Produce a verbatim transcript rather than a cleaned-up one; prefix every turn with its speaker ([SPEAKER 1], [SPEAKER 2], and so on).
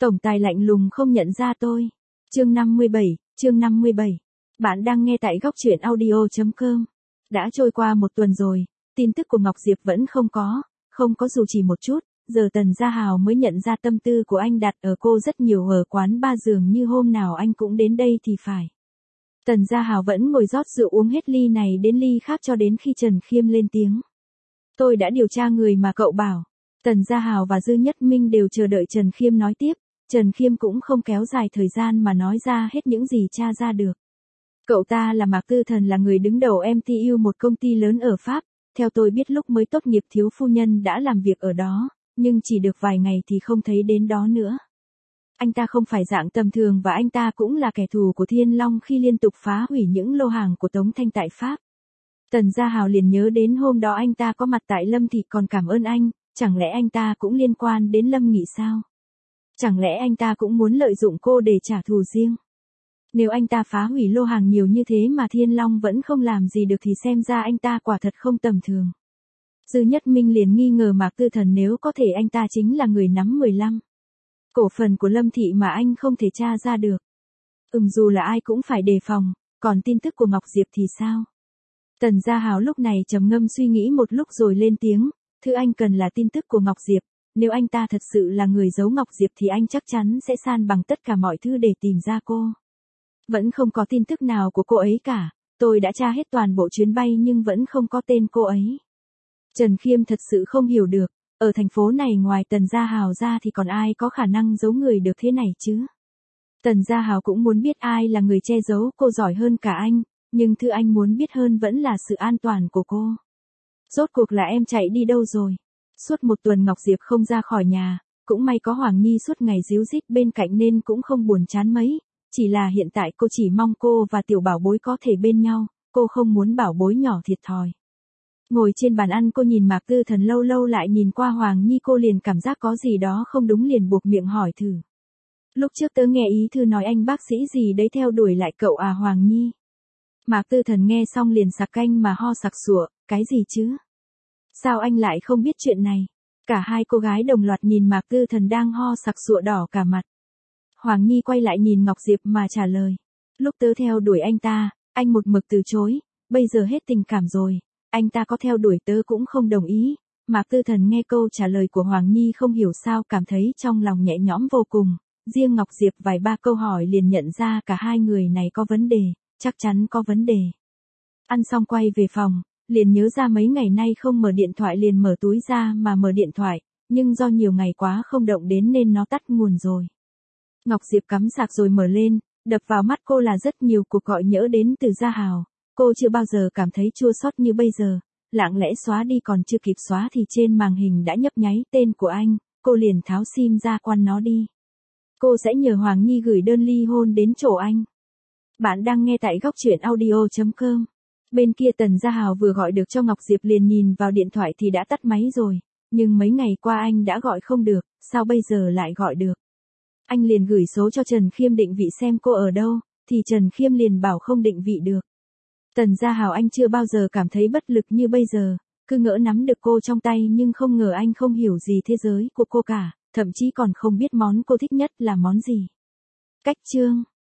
[SPEAKER 1] Tổng tài lạnh lùng không nhận ra tôi. Chương năm mươi bảy, chương năm mươi bảy. Bạn đang nghe tại góc truyện audio chấm com. Đã trôi qua một tuần rồi, tin tức của Ngọc Diệp vẫn không có, không có dù chỉ một chút, giờ Tần Gia Hào mới nhận ra tâm tư của anh đặt ở cô rất nhiều ở quán ba dường như hôm nào anh cũng đến đây thì phải. Tần Gia Hào vẫn ngồi rót rượu uống hết ly này đến ly khác cho đến khi Trần Khiêm lên tiếng. Tôi đã điều tra người mà cậu bảo. Tần Gia Hào và Dư Nhất Minh đều chờ đợi Trần Khiêm nói tiếp, Trần Khiêm cũng không kéo dài thời gian mà nói ra hết những gì tra ra được. Cậu ta là Mạc Tư Thần, là người đứng đầu em tê u, một công ty lớn ở Pháp, theo tôi biết lúc mới tốt nghiệp thiếu phu nhân đã làm việc ở đó, nhưng chỉ được vài ngày thì không thấy đến đó nữa. Anh ta không phải dạng tầm thường và anh ta cũng là kẻ thù của Thiên Long khi liên tục phá hủy những lô hàng của Tống Thanh tại Pháp. Tần Gia Hào liền nhớ đến hôm đó anh ta có mặt tại Lâm Thị còn cảm ơn anh, chẳng lẽ anh ta cũng liên quan đến Lâm Nghị sao? Chẳng lẽ anh ta cũng muốn lợi dụng cô để trả thù riêng? Nếu anh ta phá hủy lô hàng nhiều như thế mà Thiên Long vẫn không làm gì được thì xem ra anh ta quả thật không tầm thường. Dư Nhất Minh liền nghi ngờ Mạc Tư Thần, nếu có thể anh ta chính là người nắm mười lăm cổ phần của Lâm Thị mà anh không thể tra ra được. Ừm, dù là ai cũng phải đề phòng, còn tin tức của Ngọc Diệp thì sao? Tần Gia Hào lúc này trầm ngâm suy nghĩ một lúc rồi lên tiếng, thứ anh cần là tin tức của Ngọc Diệp, nếu anh ta thật sự là người giấu Ngọc Diệp thì anh chắc chắn sẽ san bằng tất cả mọi thứ để tìm ra cô. Vẫn không có tin tức nào của cô ấy cả, tôi đã tra hết toàn bộ chuyến bay nhưng vẫn không có tên cô ấy. Trần Khiêm thật sự không hiểu được, ở thành phố này ngoài Tần Gia Hào ra thì còn ai có khả năng giấu người được thế này chứ? Tần Gia Hào cũng muốn biết ai là người che giấu cô giỏi hơn cả anh, nhưng thứ anh muốn biết hơn vẫn là sự an toàn của cô. Rốt cuộc là em chạy đi đâu rồi? Suốt một tuần Ngọc Diệp không ra khỏi nhà, cũng may có Hoàng Nhi suốt ngày díu dít bên cạnh nên cũng không buồn chán mấy, chỉ là hiện tại cô chỉ mong cô và tiểu bảo bối có thể bên nhau, cô không muốn bảo bối nhỏ thiệt thòi. Ngồi trên bàn ăn cô nhìn Mạc Tư Thần lâu lâu lại nhìn qua Hoàng Nhi, cô liền cảm giác có gì đó không đúng liền buộc miệng hỏi thử. Lúc trước tớ nghe ý thư nói anh bác sĩ gì đấy theo đuổi lại cậu à Hoàng Nhi? Mạc Tư Thần nghe xong liền sặc canh mà ho sặc sụa, cái gì chứ? Sao anh lại không biết chuyện này? Cả hai cô gái đồng loạt nhìn Mạc Tư Thần đang ho sặc sụa đỏ cả mặt. Hoàng Nhi quay lại nhìn Ngọc Diệp mà trả lời. Lúc tớ theo đuổi anh ta, anh một mực từ chối, bây giờ hết tình cảm rồi, anh ta có theo đuổi tớ cũng không đồng ý. Mạc Tư Thần nghe câu trả lời của Hoàng Nhi không hiểu sao cảm thấy trong lòng nhẹ nhõm vô cùng, riêng Ngọc Diệp vài ba câu hỏi liền nhận ra cả hai người này có vấn đề, chắc chắn có vấn đề. Ăn xong quay về phòng, liền nhớ ra mấy ngày nay không mở điện thoại liền mở túi ra mà mở điện thoại, nhưng do nhiều ngày quá không động đến nên nó tắt nguồn rồi. Ngọc Diệp cắm sạc rồi mở lên, đập vào mắt cô là rất nhiều cuộc gọi nhỡ đến từ Gia Hào, cô chưa bao giờ cảm thấy chua xót như bây giờ, lặng lẽ xóa đi còn chưa kịp xóa thì trên màn hình đã nhấp nháy tên của anh, cô liền tháo sim ra quăng nó đi. Cô sẽ nhờ Hoàng Nhi gửi đơn ly hôn đến chỗ anh. Bạn đang nghe tại góc truyện audio chấm com. Bên kia Tần Gia Hào vừa gọi được cho Ngọc Diệp liền nhìn vào điện thoại thì đã tắt máy rồi, nhưng mấy ngày qua anh đã gọi không được, sao bây giờ lại gọi được? Anh liền gửi số cho Trần Khiêm định vị xem cô ở đâu, thì Trần Khiêm liền bảo không định vị được. Tần Gia Hào anh chưa bao giờ cảm thấy bất lực như bây giờ, cứ ngỡ nắm được cô trong tay nhưng không ngờ anh không hiểu gì thế giới của cô cả, thậm chí còn không biết món cô thích nhất là món gì. Cách chương